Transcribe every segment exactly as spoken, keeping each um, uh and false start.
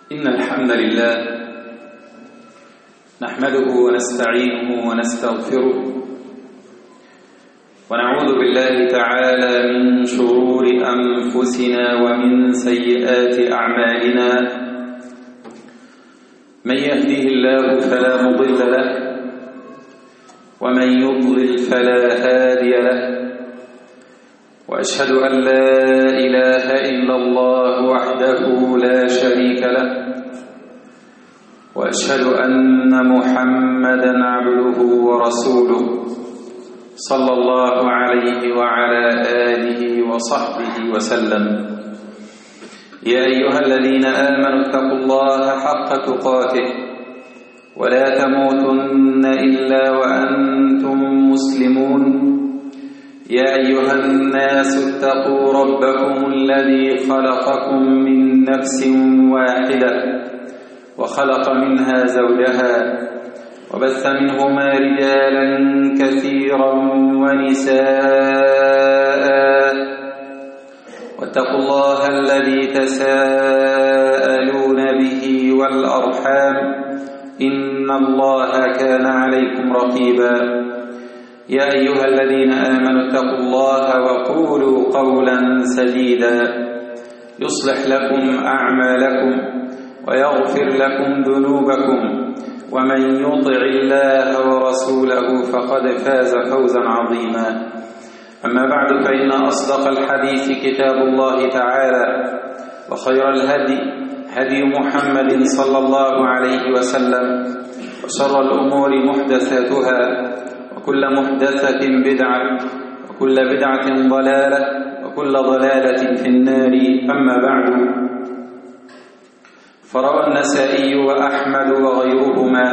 إن الحمد لله نحمده ونستعينه ونستغفره ونعوذ بالله تعالى من شرور أنفسنا ومن سيئات أعمالنا. من يهده الله فلا مضل له ومن يضلل فلا هادي له، وأشهد أن لا إله إلا الله وحده لا شريك له، وأشهد أن محمدًا عبده ورسوله صلى الله عليه وعلى آله وصحبه وسلم. يا أيها الذين آمنوا اتقوا الله حق تقاته ولا تموتن إلا وأنتم مسلمون. يا أيها الناس اتقوا ربكم الذي خلقكم من نفس واحدة وخلق منها زوجها وبث منهما رجالا كثيرا ونساء، واتقوا الله الذي تساءلون به والأرحام إن الله كان عليكم رقيبا. يا أيها الذين آمنوا اتقوا الله وقولوا قولا سديدا يصلح لكم أعمالكم ويغفر لكم ذنوبكم، ومن يطع الله ورسوله فقد فاز فوزا عظيما. أما بعد، فإن أصدق الحديث كتاب الله تعالى، وخير الهدي هدي محمد صلى الله عليه وسلم، وشر الأمور محدثاتها، وكل محدثة بدعة، وكل بدعة ضلالة، وكل ضلالة في النار. أما بعد، فروى النسائي وأحمد وغيرهما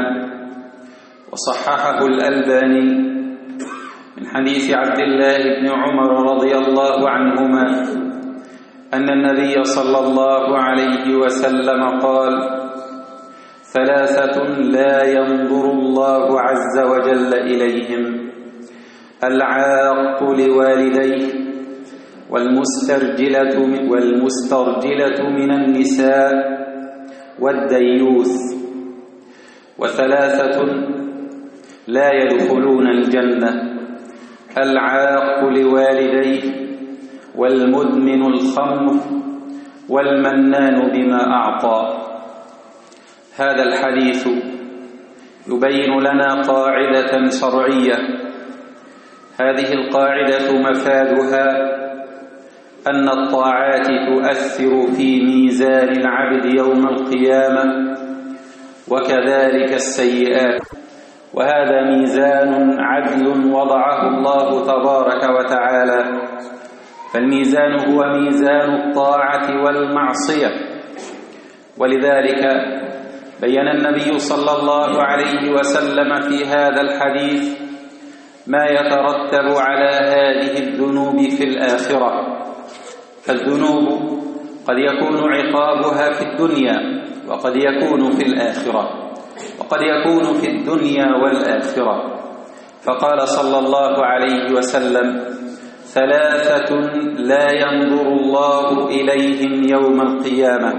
وصححه الألباني من حديث عبد الله بن عمر رضي الله عنهما أن النبي صلى الله عليه وسلم قال: ثلاثة لا ينظر الله عز وجل إليهم: العاق لوالديه، والمسترجلة والمسترجلة من النساء، والديوث. وثلاثة لا يدخلون الجنة: العاق لوالديه، والمدمن الخمر، والمنان بما أعطى. هذا الحديث يبين لنا قاعدة شرعية. هذه القاعدة مفادها أن الطاعات تؤثر في ميزان العبد يوم القيامة، وكذلك السيئات، وهذا ميزان عدل وضعه الله تبارك وتعالى. فالميزان هو ميزان الطاعة والمعصية، ولذلك بيّن النبي صلى الله عليه وسلم في هذا الحديث ما يترتب على هذه الذنوب في الآخرة. فالذنوب قد يكون عقابها في الدنيا، وقد يكون في الآخرة، وقد يكون في الدنيا والآخرة. فقال صلى الله عليه وسلم: ثلاثة لا ينظر الله إليهم يوم القيامة.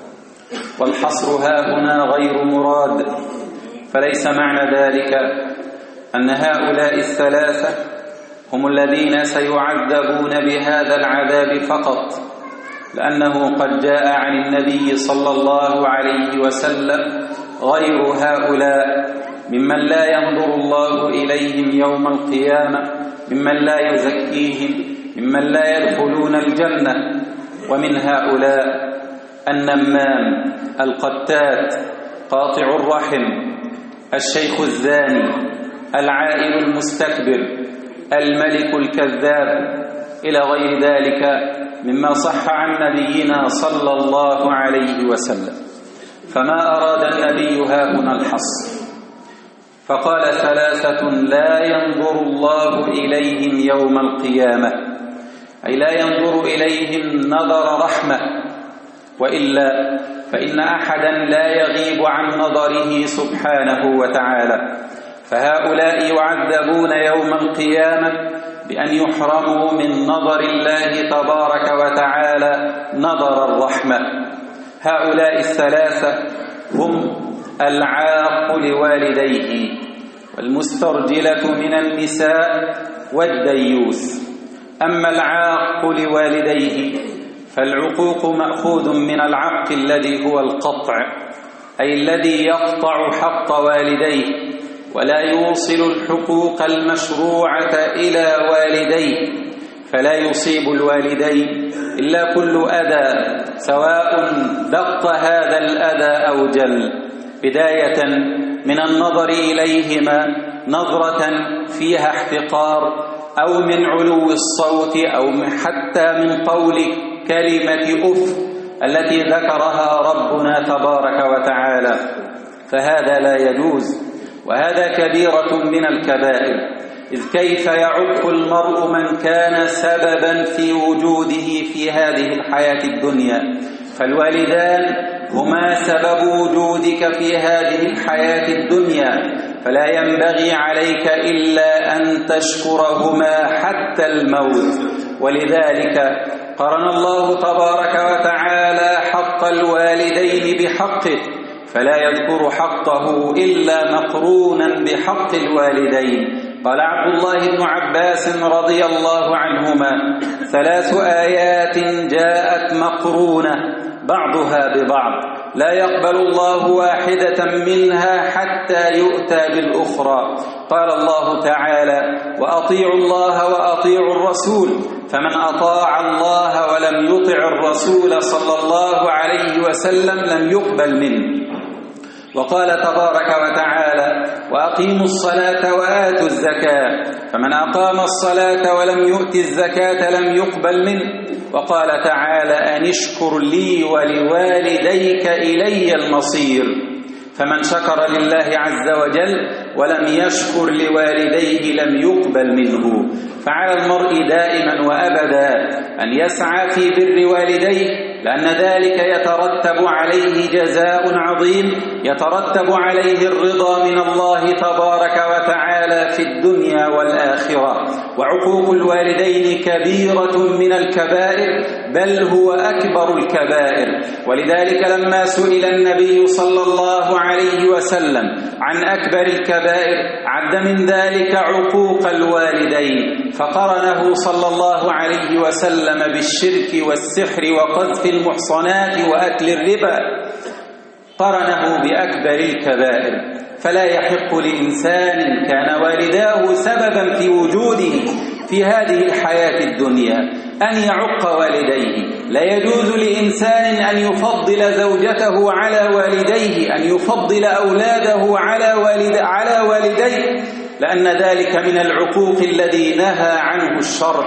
والحصر هاهنا غير مراد، فليس معنى ذلك أن هؤلاء الثلاثة هم الذين سيعذبون بهذا العذاب فقط، لأنه قد جاء عن النبي صلى الله عليه وسلم غير هؤلاء ممن لا ينظر الله إليهم يوم القيامة، ممن لا يزكيهم، ممن لا يدخلون الجنة. ومن هؤلاء النمام، القتات، قاطع الرحم، الشيخ الزاني، العائل المستكبر، الملك الكذاب، إلى غير ذلك مما صح عن نبينا صلى الله عليه وسلم. فما أراد النبي هاهنا الحصر، فقال: ثلاثة لا ينظر الله إليهم يوم القيامة، أي لا ينظر إليهم نظر رحمة، وإلا فإن أحدا لا يغيب عن نظره سبحانه وتعالى. فهؤلاء يعذبون يوم القيامة بأن يحرموا من نظر الله تبارك وتعالى نظر الرحمة. هؤلاء الثلاثة هم العاق لوالديه والمسترجلة من النساء والديوث. أما العاق لوالديه فالعقوق مأخوذ من العق الذي هو القطع، أي الذي يقطع حق والديه ولا يوصل الحقوق المشروعة إلى والديه، فلا يصيب الوالدين إلا كل أذى سواء دق هذا الأذى أو جل، بداية من النظر إليهما نظرة فيها احتقار أو من علو الصوت أو حتى من قول كلمة أف التي ذكرها ربنا تبارك وتعالى، فهذا لا يجوز، وهذا كبيرة من الكبائر. إذ كيف يعق المرء من كان سببا في وجوده في هذه الحياة الدنيا؟ فالوالدان هما سبب وجودك في هذه الحياة الدنيا، فلا ينبغي عليك إلا أن تشكرهما حتى الموت. ولذلك قرن الله تبارك وتعالى حق الوالدين بحقه، فلا يذكر حقه إلا مقرونا بحق الوالدين. قال عبد الله بن عباس رضي الله عنهما: ثلاث آيات جاءت مقرونة بعضها ببعض لا يقبل الله واحدة منها حتى يؤتى بالأخرى. قال الله تعالى: وأطيعوا الله وأطيعوا الرسول، فمن أطاع الله ولم يطع الرسول صلى الله عليه وسلم لم يقبل منه. وقال تبارك وتعالى: وأقيموا الصلاة وآتوا الزكاة، فمن أقام الصلاة ولم يؤت الزكاة لم يقبل منه. وقال تعالى: أن اشكر لي ولوالديك إلي المصير، فمن شكر لله عز وجل ولم يشكر لوالديه لم يقبل منه. فعلى المرء دائما وأبدا أن يسعى في بر والديه، لأن ذلك يترتب عليه جزاء عظيم، يترتب عليه الرضا من الله تبارك وتعالى في الدنيا والآخرة. وعقوق الوالدين كبيرة من الكبائر، بل هو أكبر الكبائر. ولذلك لما سئل النبي صلى الله عليه وسلم عن أكبر الكبائر عد من ذلك عقوق الوالدين، فقرنه صلى الله عليه وسلم بالشرك والسحر وقذف المحصنات وأكل الربا، قرنه بأكبر الكبائر. فلا يحق لإنسان كان والداه سببا في وجوده في هذه الحياة الدنيا أن يعق والديه. لا يجوز لإنسان أن يفضل زوجته على والديه، أن يفضل أولاده على والد على والديه، لأن ذلك من العقوق الذي نهى عنه الشرع.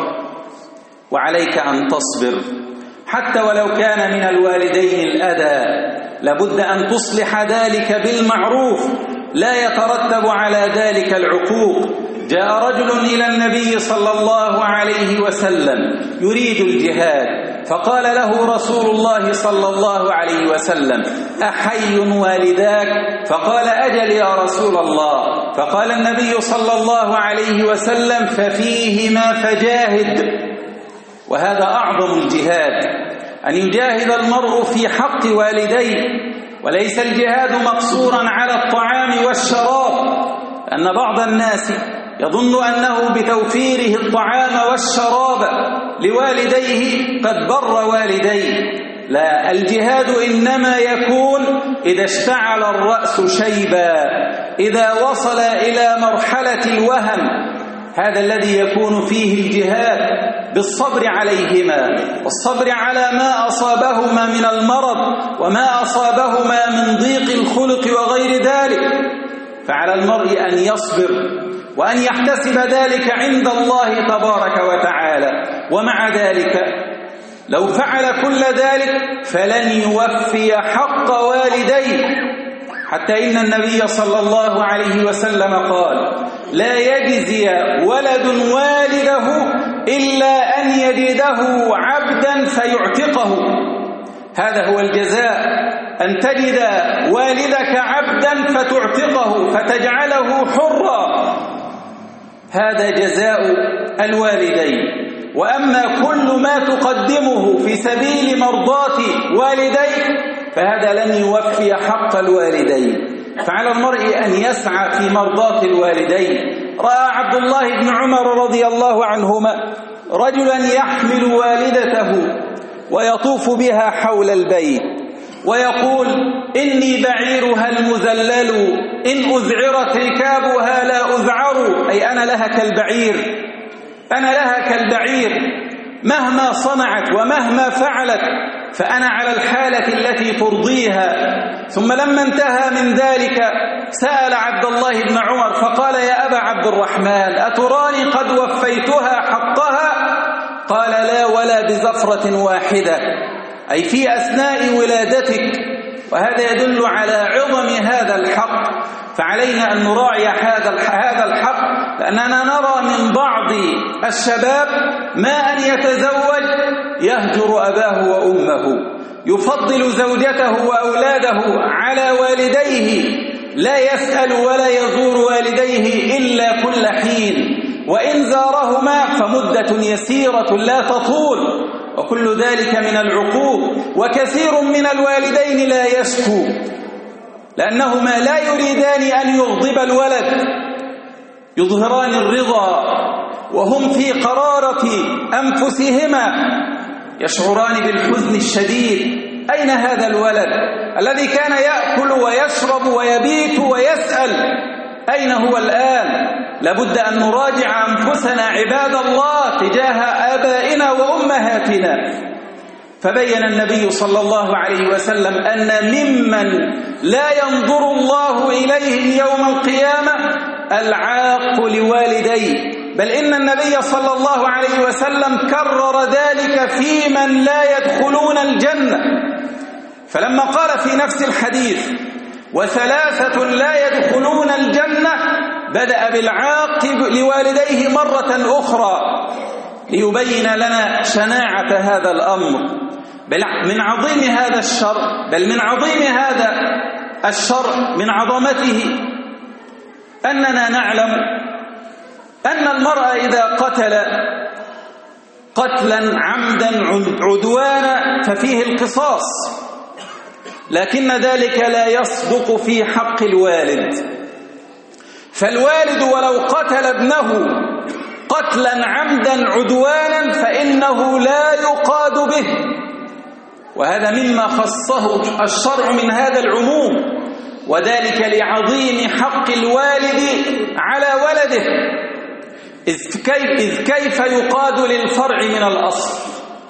وعليك أن تصبر حتى ولو كان من الوالدين الأذى، لابد أن تصلح ذلك بالمعروف، لا يترتب على ذلك العقوق. جاء رجل إلى النبي صلى الله عليه وسلم يريد الجهاد، فقال له رسول الله صلى الله عليه وسلم: أحي والداك؟ فقال: أجل يا رسول الله. فقال النبي صلى الله عليه وسلم: ففيهما فجاهد. وهذا أعظم الجهاد، أن يجاهد المرء في حق والديه، وليس الجهاد مقصورا على الطعام والشراب، أن بعض الناس يظن أنه بتوفيره الطعام والشراب لوالديه قد بر والديه. لا، الجهاد إنما يكون إذا اشتعل الرأس شيبا، إذا وصل إلى مرحلة الوهن، هذا الذي يكون فيه الجهاد بالصبر عليهما، والصبر على ما أصابهما من المرض وما أصابهما من ضيق الخلق وغير ذلك. فعلى المرء أن يصبر وأن يحتسب ذلك عند الله تبارك وتعالى. ومع ذلك لو فعل كل ذلك فلن يوفي حق والديه، حتى إن النبي صلى الله عليه وسلم قال: لا يجزي ولد والده إلا أن يجده عبدا فيعتقه. هذا هو الجزاء، أن تجد والدك عبدا فتعتقه فتجعله حرا، هذا جزاء الوالدين. وأما كل ما تقدمه في سبيل مرضاة والديك فهذا لن يوفي حق الوالدين. فعلى المرء أن يسعى في مرضاة الوالدين. رأى عبد الله بن عمر رضي الله عنهما رجلا يحمل والدته ويطوف بها حول البيت ويقول: إني بعيرها المذلل إن أذعرت ركابها لا أذعر، أي أنا لها كالبعير، أنا لها كالبعير مهما صنعت ومهما فعلت فأنا على الحالة التي ترضيها. ثم لما انتهى من ذلك سأل عبد الله بن عمر فقال: يا أبا عبد الرحمن أتراني قد وفيتها حقها؟ قال: لا ولا بزفرة واحدة، أي في أثناء ولادتك. وهذا يدل على عظم هذا الحق، فعلينا أن نراعي هذا الحق، لأننا نرى من بعض الشباب ما أن يتزوج يهجر أباه وأمه، يفضل زوجته وأولاده على والديه، لا يسأل ولا يزور والديه إلا كل حين، وإن زارهما فمدة يسيرة لا تطول، وكل ذلك من العقوق. وكثير من الوالدين لا يشكو لأنهما لا يريدان أن يغضب الولد، يظهران الرضا وهم في قرارة أنفسهما يشعران بالحزن الشديد. أين هذا الولد الذي كان يأكل ويشرب ويبيت ويسأل؟ أين هو الآن؟ لابد أن نراجع أنفسنا عباد الله تجاه آبائنا وأمهاتنا. فبين النبي صلى الله عليه وسلم أن ممن لا ينظر الله إليهم يوم القيامة العاق لوالديه، بل إن النبي صلى الله عليه وسلم كرر ذلك في من لا يدخلون الجنة. فلما قال في نفس الحديث: وثلاثة لا يدخلون الجنة، بدأ بالعاق لوالديه مرة أخرى ليبين لنا شناعة هذا الأمر، بل من عظيم هذا الشر، بل من عظيم هذا الشر من عظمته أننا نعلم أن المرء إذا قتل قتلا عمدا عدوانا ففيه القصاص، لكن ذلك لا يصدق في حق الوالد. فالوالد ولو قتل ابنه قتلا عمدا عدوانا فإنه لا يقاد به، وهذا مما خصه الشرع من هذا العموم، وذلك لعظيم حق الوالد على ولده. إذ كيف, إذ كيف يقاد للفرع من الأصل؟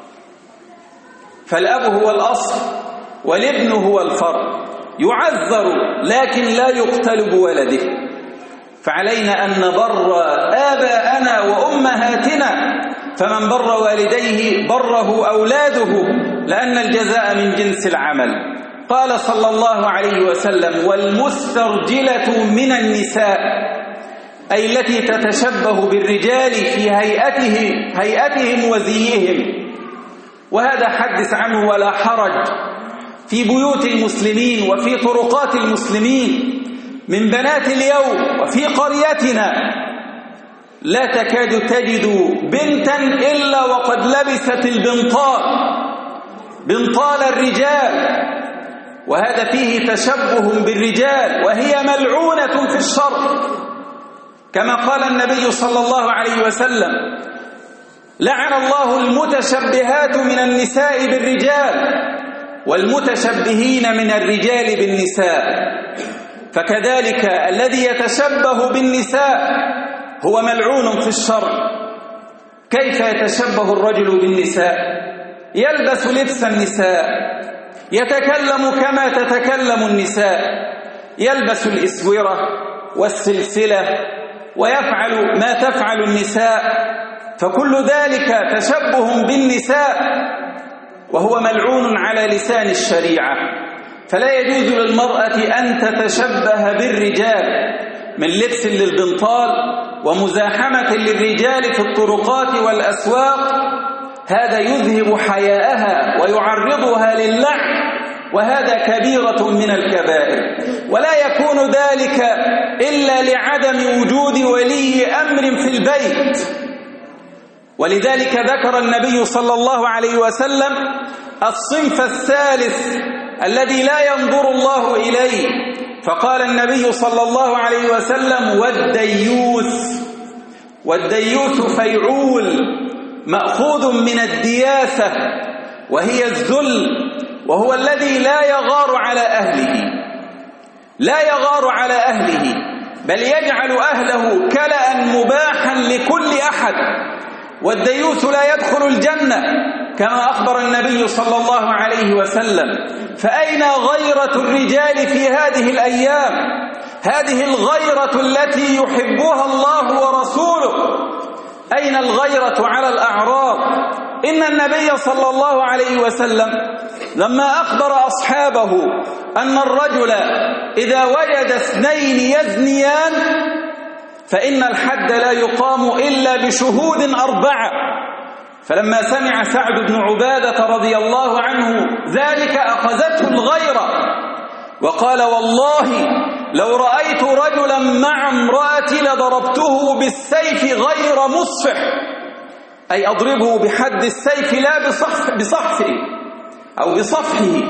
فالأب هو الأصل والابن هو الفرع، يعذر لكن لا يقتل بولده. فعلينا أن نبر آباءنا وأمهاتنا، فمن بر والديه بره أولاده، لأن الجزاء من جنس العمل. قال صلى الله عليه وسلم: والمسترجلة من النساء، أي التي تتشبه بالرجال في هيئته هيئتهم وزيهم. وهذا حدث عنه ولا حرج في بيوت المسلمين وفي طرقات المسلمين من بنات اليوم. وفي قريتنا لا تكاد تجد بنتا إلا وقد لبست البنطال، بنطال الرجال، وهذا فيه تشبه بالرجال، وهي ملعونة في الشر، كما قال النبي صلى الله عليه وسلم: لعن الله المتشبهات من النساء بالرجال والمتشبهين من الرجال بالنساء. فكذلك الذي يتشبه بالنساء هو ملعون في الشر. كيف يتشبه الرجل بالنساء؟ يلبس لبس النساء، يتكلم كما تتكلم النساء، يلبس الإسورة والسلسلة ويفعل ما تفعل النساء، فكل ذلك تشبه بالنساء وهو ملعون على لسان الشريعة. فلا يجوز للمرأة أن تتشبه بالرجال من لبس للبنطال ومزاحمة للرجال في الطرقات والأسواق، هذا يذهب حياءها ويعرضها للعن، وهذا كبيرة من الكبائر. ولا يكون ذلك إلا لعدم وجود ولي أمر في البيت. ولذلك ذكر النبي صلى الله عليه وسلم الصنف الثالث الذي لا ينظر الله إليه، فقال النبي صلى الله عليه وسلم: والديوث. والديوث فيعول مأخوذ من الدياثة وهي الذل، وهو الذي لا يغار على أهله، لا يغار على أهله، بل يجعل أهله كلأ مباحا لكل أحد. والديوث لا يدخل الجنة كما أخبر النبي صلى الله عليه وسلم. فأين غيرة الرجال في هذه الأيام؟ هذه الغيرة التي يحبها الله ورسوله. أين الغيرة على الأعراض؟ إن النبي صلى الله عليه وسلم لما أخبر أصحابه أن الرجل إذا وجد اثنين يزنيان فإن الحد لا يقام إلا بشهود أربعة، فلما سمع سعد بن عبادة رضي الله عنه ذلك أخذته الغيرة وقال: والله لو رأيت رجلا مع امرأتي لضربته بالسيف غير مصفح، أي أضربه بحد السيف لا بصف بصفه أو بصفحه.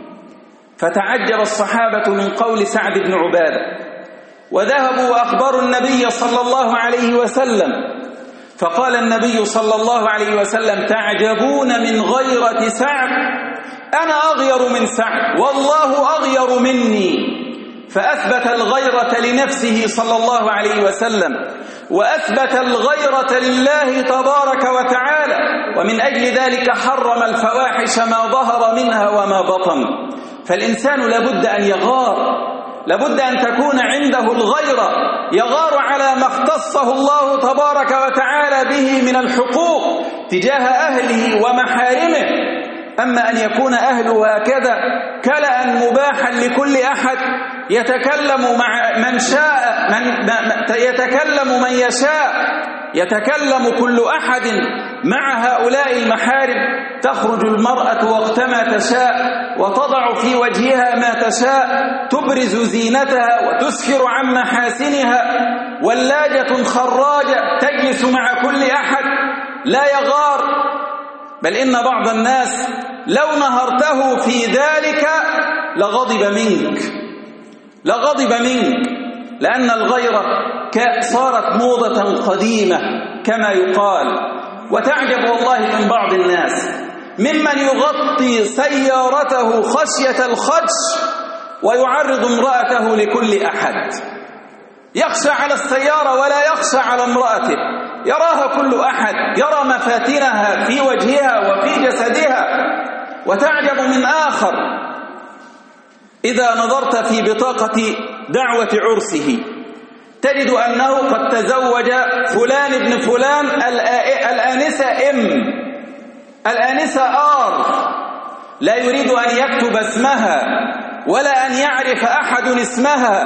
فتعجب الصحابة من قول سعد بن عبادة، وذهبوا وأخبروا النبي صلى الله عليه وسلم، فقال النبي صلى الله عليه وسلم: تعجبون من غيرة سعد؟ أنا أغير من سعد والله أغير مني. فأثبت الغيرة لنفسه صلى الله عليه وسلم، وأثبت الغيرة لله تبارك وتعالى، ومن أجل ذلك حرم الفواحش ما ظهر منها وما بطن. فالإنسان لابد أن يغار، لابد أن تكون عنده الغيرة، يغار على ما اختصه الله تبارك وتعالى به من الحقوق تجاه أهله ومحارمه. أما أن يكون أهله هكذا كلأ مباحا لكل أحد، يتكلم مع من شاء، من يتكلم من يشاء، يتكلم كل أحد مع هؤلاء المحارم. تخرج المرأة وقتما تشاء وتضع في وجهها ما تشاء، تبرز زينتها وتسفر عن محاسنها، ولاجة خراجة تجلس مع كل أحد، لا يغار. بل إن بعض الناس لو نهرته في ذلك لغضب منك، لغضب منك، لأن الغيرة صارت موضة قديمة كما يقال. وتعجب والله من بعض الناس ممن يغطي سيارته خشية الخدش ويعرض امرأته لكل أحد، يخشى على السيارة ولا يخشى على امرأته، يراها كل أحد، يرى مفاتنها في وجهها وفي جسدها. وتعجب من آخر إذا نظرت في بطاقة دعوة عرسه تجد أنه قد تزوج فلان ابن فلان، الآنسة إم، الآنسة آر، لا يريد أن يكتب اسمها ولا أن يعرف أحد اسمها.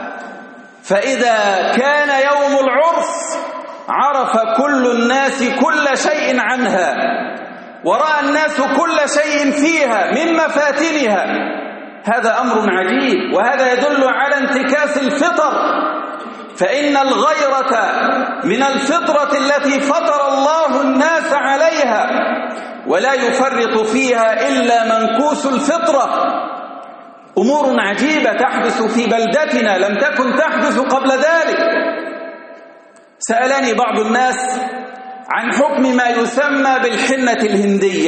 فإذا كان يوم العرس عرف كل الناس كل شيء عنها، ورأى الناس كل شيء فيها من مفاتنها. هذا أمر عجيب، وهذا يدل على انتكاس الفطر، فإن الغيرة من الفطرة التي فطر الله الناس عليها، ولا يفرط فيها إلا منكوس الفطرة. أمور عجيبة تحدث في بلدتنا لم تكن تحدث قبل ذلك. سألني بعض الناس عن حكم ما يسمى بالحنة الهندية،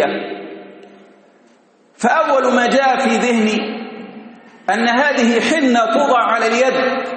فأول ما جاء في ذهني أن هذه حنة توضع على اليد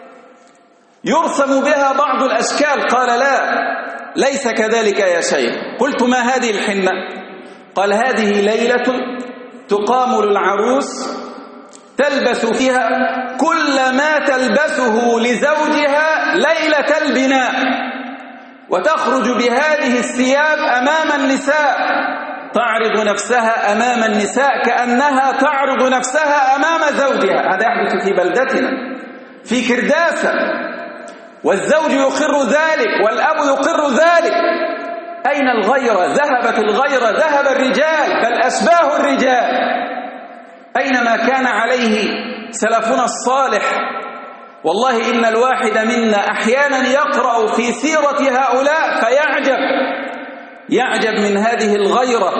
يرسم بها بعض الأشكال. قال: لا، ليس كذلك يا شيخ. قلت: ما هذه الحنة؟ قال: هذه ليلة تقام للعروس تلبس فيها كل ما تلبسه لزوجها ليلة البناء، وتخرج بهذه الثياب أمام النساء، تعرض نفسها أمام النساء كأنها تعرض نفسها أمام زوجها. هذا يحدث في بلدتنا في كرداسة، والزوج يقر ذلك والأب يقر ذلك. أين الغيرة؟ ذهبت الغيرة، ذهب الرجال، بل أشباه الرجال. أين ما كان عليه سلفنا الصالح؟ والله إن الواحد منا أحيانا يقرأ في سيرة هؤلاء فيعجب، يعجب من هذه الغيرة.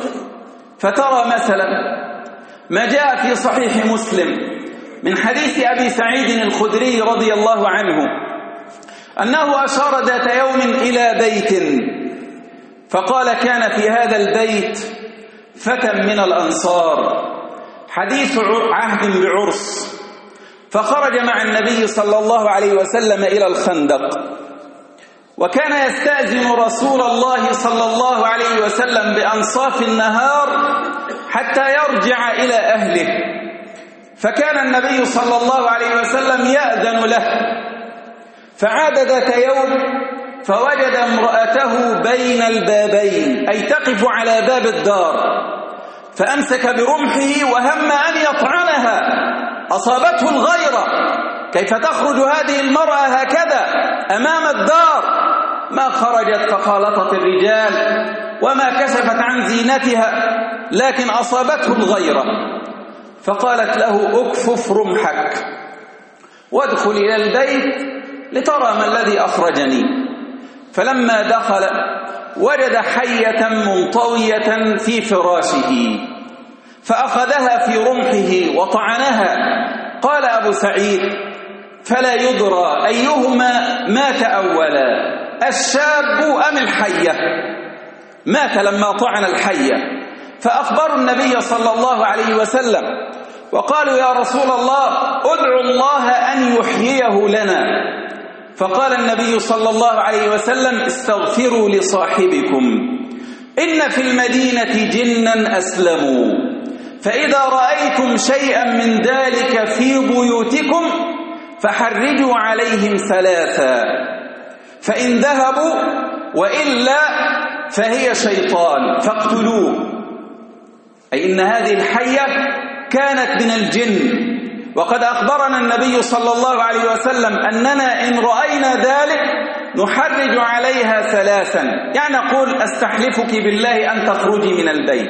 فترى مثلا ما جاء في صحيح مسلم من حديث أبي سعيد الخدري رضي الله عنه أنه أشار ذات يوم إلى بيت فقال: كان في هذا البيت فتى من الأنصار حديث عهد بعرس، فخرج مع النبي صلى الله عليه وسلم إلى الخندق، وكان يستأذن رسول الله صلى الله عليه وسلم بأنصاف النهار حتى يرجع إلى أهله، فكان النبي صلى الله عليه وسلم يأذن له. فعاد ذات يوم فوجد امرأته بين البابين، أي تقف على باب الدار، فأمسك برمحه وهم أن يطعنها. أصابته الغيرة: كيف تخرج هذه المرأة هكذا أمام الدار؟ ما خرجت فخالطت الرجال وما كشفت عن زينتها، لكن أصابته الغيرة، فقالت له: اكفف رمحك وادخل إلى البيت لترى ما الذي أخرجني. فلما دخل وجد حية منطوية في فراشه، فأخذها في رمحه وطعنها. قال أبو سعيد: فلا يدرى أيهما مات أولا، الشاب أم الحية؟ مات لما طعن الحية. فأخبروا النبي صلى الله عليه وسلم وقالوا: يا رسول الله، ادعوا الله أن يحييه لنا. فقال النبي صلى الله عليه وسلم: استغفروا لصاحبكم، إن في المدينة جنا أسلموا، فإذا رأيتم شيئا من ذلك في بيوتكم فحرجوا عليهم ثلاثا، فإن ذهبوا وإلا فهي شيطان فاقتلوه. أي إن هذه الحية كانت من الجن، وقد أخبرنا النبي صلى الله عليه وسلم أننا إن رأينا ذلك نحرج عليها ثلاثا، يعني نقول: أستحلفك بالله أن تخرجي من البيت.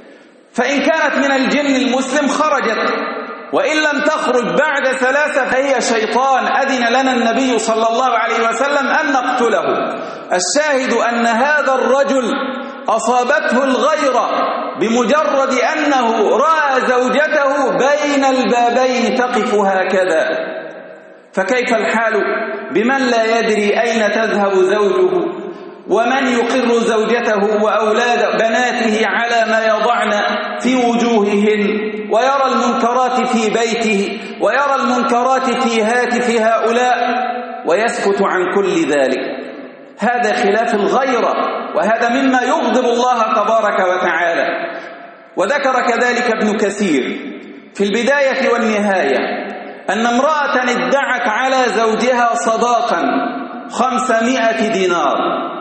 فإن كانت من الجن المسلم خرجت، وإن لم تخرج بعد ثلاثة فهي شيطان، أذن لنا النبي صلى الله عليه وسلم أن نقتله. الشاهد أن هذا الرجل أصابته الغيرة بمجرد أنه رأى زوجته بين البابين تقف هكذا، فكيف الحال بمن لا يدري أين تذهب زوجه، ومن يقر زوجته وأولاد بناته على ما يضعن في وجوههن، ويرى المنكرات في بيته، ويرى المنكرات في هاتف هؤلاء ويسكت عن كل ذلك. هذا خلاف الغيرة، وهذا مما يغضب الله تبارك وتعالى. وذكر كذلك ابن كثير في البداية والنهاية أن امرأة ادعت على زوجها صداقا خمسمائة دينار،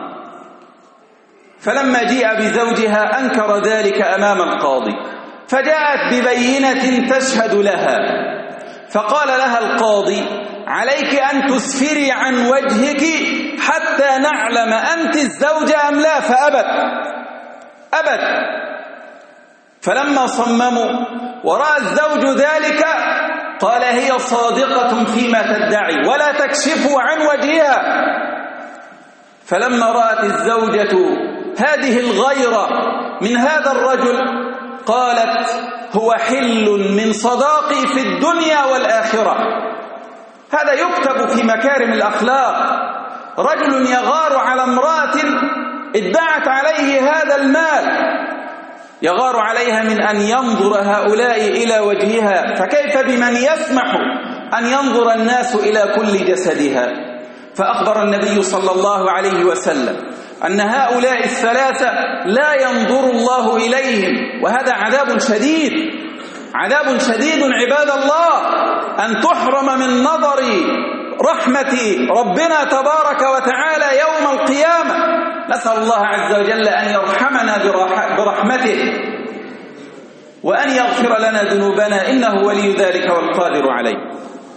فلما جيء بزوجها أنكر ذلك أمام القاضي، فجاءت ببينة تشهد لها، فقال لها القاضي: عليك أن تسفري عن وجهك حتى نعلم أنت الزوجة أم لا. فأبت أبت فلما صمموا ورأى الزوج ذلك قال: هي صادقة فيما تدعي ولا تكشفوا عن وجهها. فلما رأت الزوجة هذه الغيرة من هذا الرجل قالت: هو حل من صداقي في الدنيا والآخرة. هذا يكتب في مكارم الأخلاق. رجل يغار على امرأة ادعت عليه هذا المال، يغار عليها من أن ينظر هؤلاء إلى وجهها، فكيف بمن يسمح أن ينظر الناس إلى كل جسدها؟ فأخبر النبي صلى الله عليه وسلم أن هؤلاء الثلاثة لا ينظر الله إليهم، وهذا عذاب شديد، عذاب شديد عباد الله، أن تحرم من نظر رحمة ربنا تبارك وتعالى يوم القيامة. نسأل الله عز وجل أن يرحمنا برحمته وأن يغفر لنا ذنوبنا، إنه ولي ذلك والقادر عليه.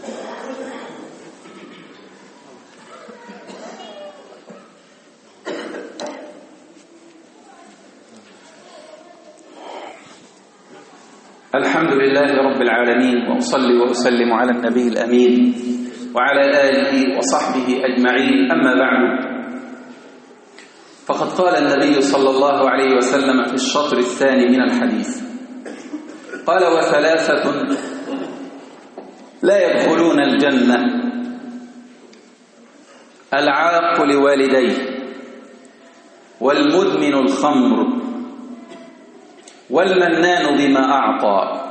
الحمد لله رب العالمين، وأصلي وأسلم على النبي الأمين وعلى آله وصحبه أجمعين، أما بعد، فقد قال النبي صلى الله عليه وسلم في الشطر الثاني من الحديث، قال: وثلاثة لا يدخلون الجنة: العاق لوالديه، والمدمن الخمر، والمنان بما أعطى.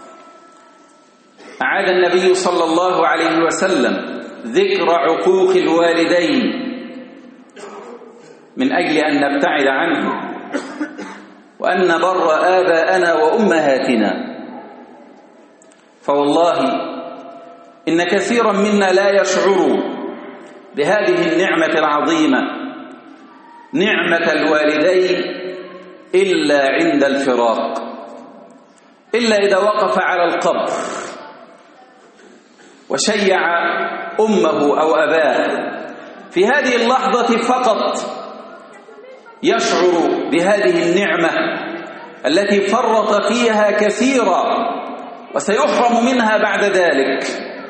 أعاد النبي صلى الله عليه وسلم ذكر عقوق الوالدين من أجل أن نبتعد عنه، وأن نبر آباءنا وأمهاتنا. فوالله إن كثيرا منا لا يشعر بهذه النعمة العظيمة، نعمة الوالدين، إلا عند الفراق، إلا إذا وقف على القبر وشيع أمه أو أباه، في هذه اللحظة فقط يشعر بهذه النعمة التي فرط فيها كثيرا وسيحرم منها بعد ذلك.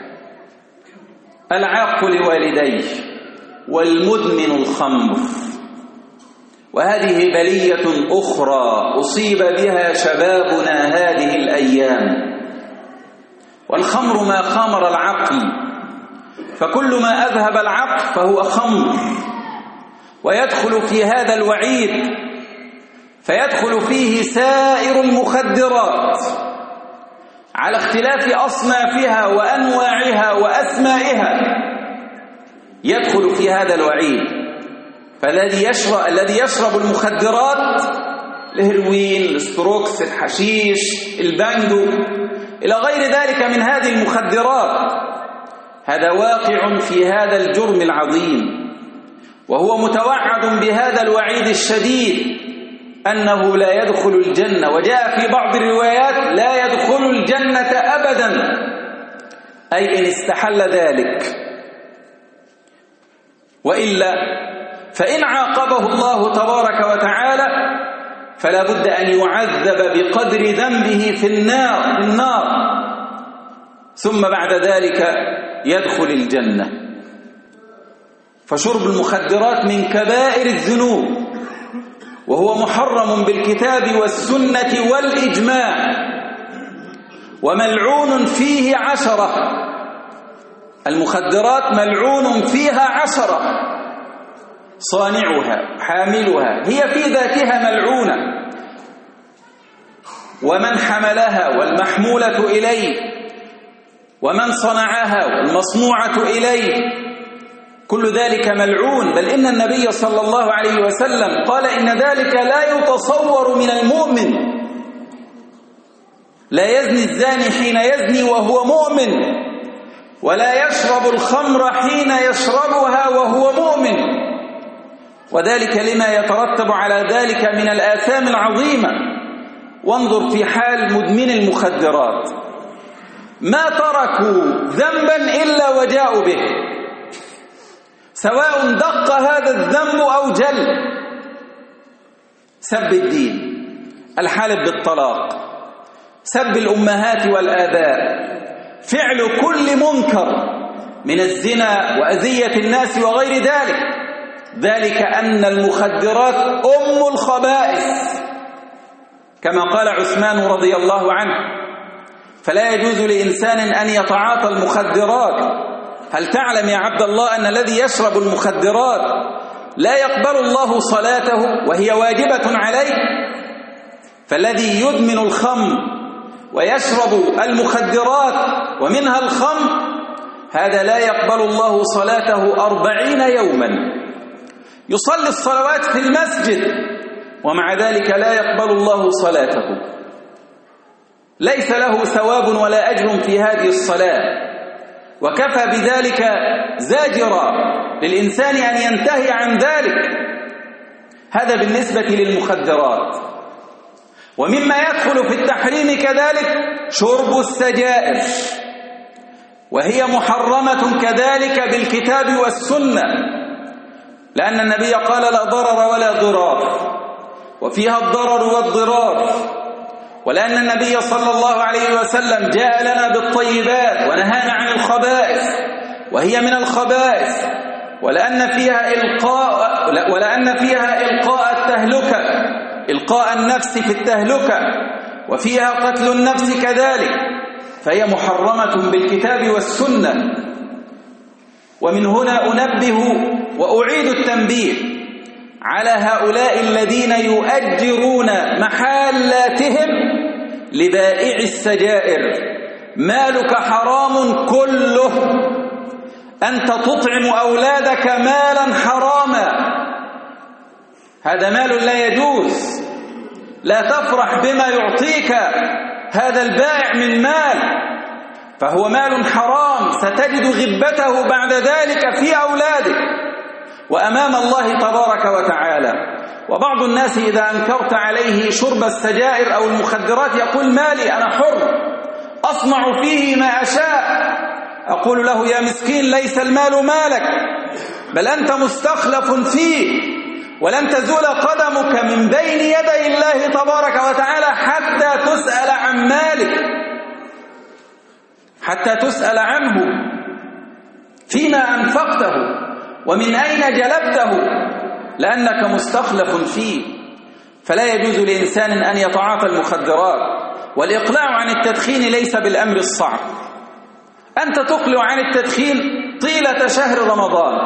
العاق لوالديه، والمدمن الخمر. وهذه بلية أخرى أصيب بها شبابنا هذه الأيام. والخمر ما خمر العقل، فكل ما أذهب العقل فهو خمر، ويدخل في هذا الوعيد، فيدخل فيه سائر المخدرات على اختلاف أصنافها وأنواعها وأسمائها، يدخل في هذا الوعيد. فالذي يشرب الذي يشرب المخدرات، الهيروين، الستروكس، الحشيش، البانجو، إلى غير ذلك من هذه المخدرات، هذا واقع في هذا الجرم العظيم، وهو متوعد بهذا الوعيد الشديد أنه لا يدخل الجنة. وجاء في بعض الروايات: لا يدخل الجنة أبدا، أي إن استحل ذلك. وإلا فإن عاقبه الله تبارك وتعالى فلا بد أن يعذب بقدر ذنبه في النار, في النار ثم بعد ذلك يدخل الجنة. فشرب المخدرات من كبائر الذنوب، وهو محرم بالكتاب والسنة والإجماع، وملعون فيه عشرة. المخدرات ملعون فيها عشرة، صانعها، حاملها، هي في ذاتها ملعونة، ومن حملها والمحمولة إليه، ومن صنعها والمصنوعة إليه، كل ذلك ملعون. بل إن النبي صلى الله عليه وسلم قال: إن ذلك لا يتصور من المؤمن. لا يزني الزاني حين يزني وهو مؤمن، ولا يشرب الخمر حين يشربها وهو مؤمن، وذلك لما يترتب على ذلك من الآثام العظيمة. وانظر في حال مدمن المخدرات، ما تركوا ذنبا إلا وجاءوا به، سواء دق هذا الذنب أو جل. سب الدين، الحلف بالطلاق، سب الأمهات والآباء، فعل كل منكر من الزنا وأذية الناس وغير ذلك. ذلك أن المخدرات أم الخبائث، كما قال عثمان رضي الله عنه: فلا يجوز لإنسان أن يتعاطى المخدرات. هل تعلم يا عبد الله أن الذي يشرب المخدرات لا يقبل الله صلاته وهي واجبة عليه؟ فالذي يدمن الخمر ويشرب المخدرات ومنها الخمر، هذا لا يقبل الله صلاته أربعين يوما، يصلي الصلوات في المسجد ومع ذلك لا يقبل الله صلاته، ليس له ثواب ولا أجر في هذه الصلاة. وكفى بذلك زاجرا للإنسان أن ينتهي عن ذلك. هذا بالنسبة للمخدرات. ومما يدخل في التحريم كذلك شرب السجائر، وهي محرمة كذلك بالكتاب والسنة، لأن النبي قال: لا ضرر ولا ضرار، وفيها الضرر والضرار. ولأن النبي صلى الله عليه وسلم جاء لنا بالطيبات ونهانا عن الخبائث وهي من الخبائث، ولأن فيها إلقاء ولأن فيها إلقاء التهلكة، إلقاء النفس في التهلكة، وفيها قتل النفس كذلك، فهي محرمة بالكتاب والسنة. ومن هنا أنبه وأعيد التنبيه على هؤلاء الذين يؤجرون محلاتهم لبائع السجائر. مالك حرام كله، أنت تطعم أولادك مالا حراما، هذا مال لا يجوز. لا تفرح بما يعطيك هذا البائع من مال، فهو مال حرام، ستجد غبته بعد ذلك في أولادك وأمام الله تبارك وتعالى. وبعض الناس إذا أنكرت عليه شرب السجائر أو المخدرات يقول مالي، أنا حر أصنع فيه ما أشاء. أقول له يا مسكين، ليس المال مالك، بل أنت مستخلف فيه، ولن تزول قدمك من بين يدي الله تبارك وتعالى حتى تسأل عن مالك، حتى تسأل عنه فيما أنفقته ومن أين جلبته، لأنك مستخلف فيه. فلا يجوز لإنسان أن يتعاطى المخدرات. والإقلاع عن التدخين ليس بالأمر الصعب، أنت تقلع عن التدخين طيلة شهر رمضان،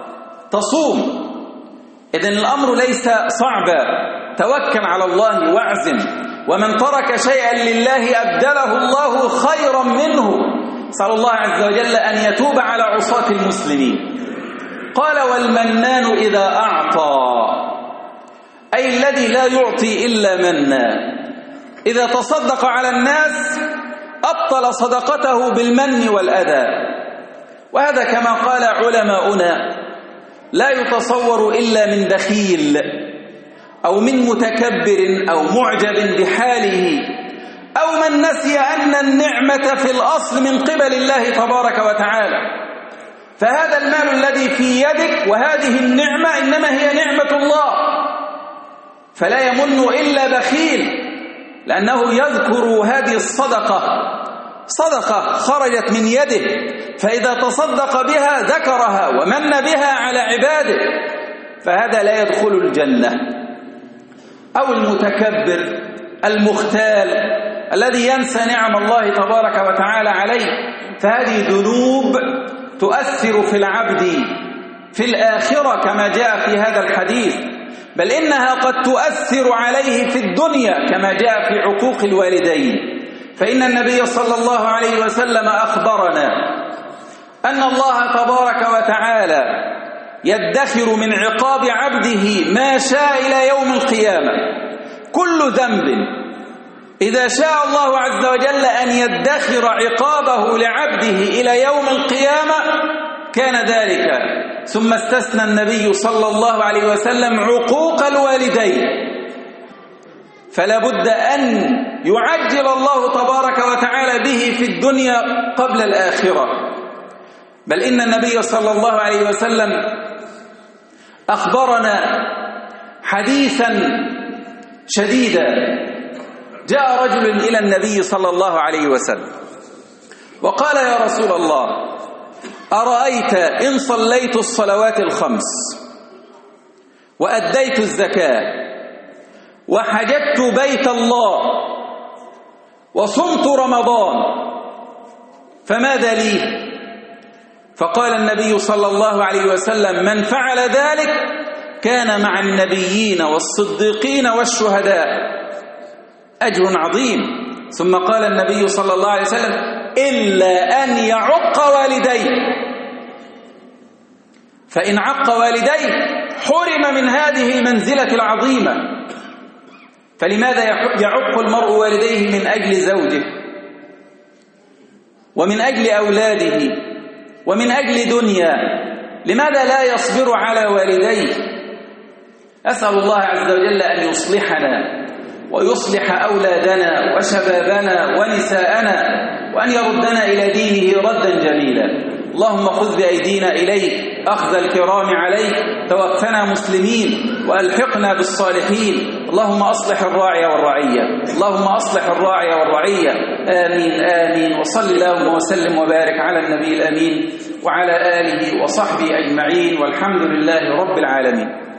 تصوم، إذن الأمر ليس صعبا. توكل على الله واعزم، ومن ترك شيئا لله أبدله الله خيرا منه. صلى الله عز وجل أن يتوب على عصاة المسلمين. قال والمنان إذا أعطى، أي الذي لا يعطي إلا منا، إذا تصدق على الناس أبطل صدقته بالمن والأذى. وهذا كما قال علماؤنا لا يتصور إلا من بخيل أو من متكبر أو معجب بحاله أو من نسي أن النعمة في الأصل من قبل الله تبارك وتعالى. فهذا المال الذي في يدك وهذه النعمة إنما هي نعمة الله، فلا يمن إلا بخيل، لأنه يذكر هذه الصدقة صدقة خرجت من يده، فإذا تصدق بها ذكرها ومن بها على عباده، فهذا لا يدخل الجنة. أو المتكبر المختال الذي ينسى نعم الله تبارك وتعالى عليه، فهذه ذنوب تؤثر في العبد في الآخرة كما جاء في هذا الحديث، بل إنها قد تؤثر عليه في الدنيا كما جاء في عقوق الوالدين. فإن النبي صلى الله عليه وسلم أخبرنا أن الله تبارك وتعالى يدخر من عقاب عبده ما شاء إلى يوم القيامة. كل ذنب إذا شاء الله عز وجل أن يدخر عقابه لعبده إلى يوم القيامة كان ذلك. ثم استثنى النبي صلى الله عليه وسلم عقوق الوالدين، فلا بد أن يعجل الله تبارك وتعالى به في الدنيا قبل الآخرة. بل إن النبي صلى الله عليه وسلم أخبرنا حديثا شديدا. جاء رجل إلى النبي صلى الله عليه وسلم وقال يا رسول الله، أرأيت إن صليت الصلوات الخمس وأديت الزكاة وحججت بيت الله وصمت رمضان فماذا لي؟ فقال النبي صلى الله عليه وسلم من فعل ذلك كان مع النبيين والصديقين والشهداء، أجر عظيم. ثم قال النبي صلى الله عليه وسلم إلا أن يعق والديه، فإن عق والديه حرم من هذه المنزلة العظيمة. فلماذا يعق المرء والديه؟ من أجل زوجه ومن أجل أولاده ومن أجل دنيا. لماذا لا يصبر على والديه؟ أسأل الله عز وجل أن يصلحنا ويصلح أولادنا وشبابنا ونساءنا، وأن يردنا إلى دينه ردا جميلا. اللهم خذ بأيدينا إليك أخذ الكرام عليك، توفنا مسلمين وألحقنا بالصالحين. اللهم أصلح الراعي والرعية، اللهم أصلح الراعي والرعية. آمين آمين. وصل اللهم وسلم وبارك على النبي الأمين وعلى آله وصحبه أجمعين، والحمد لله رب العالمين.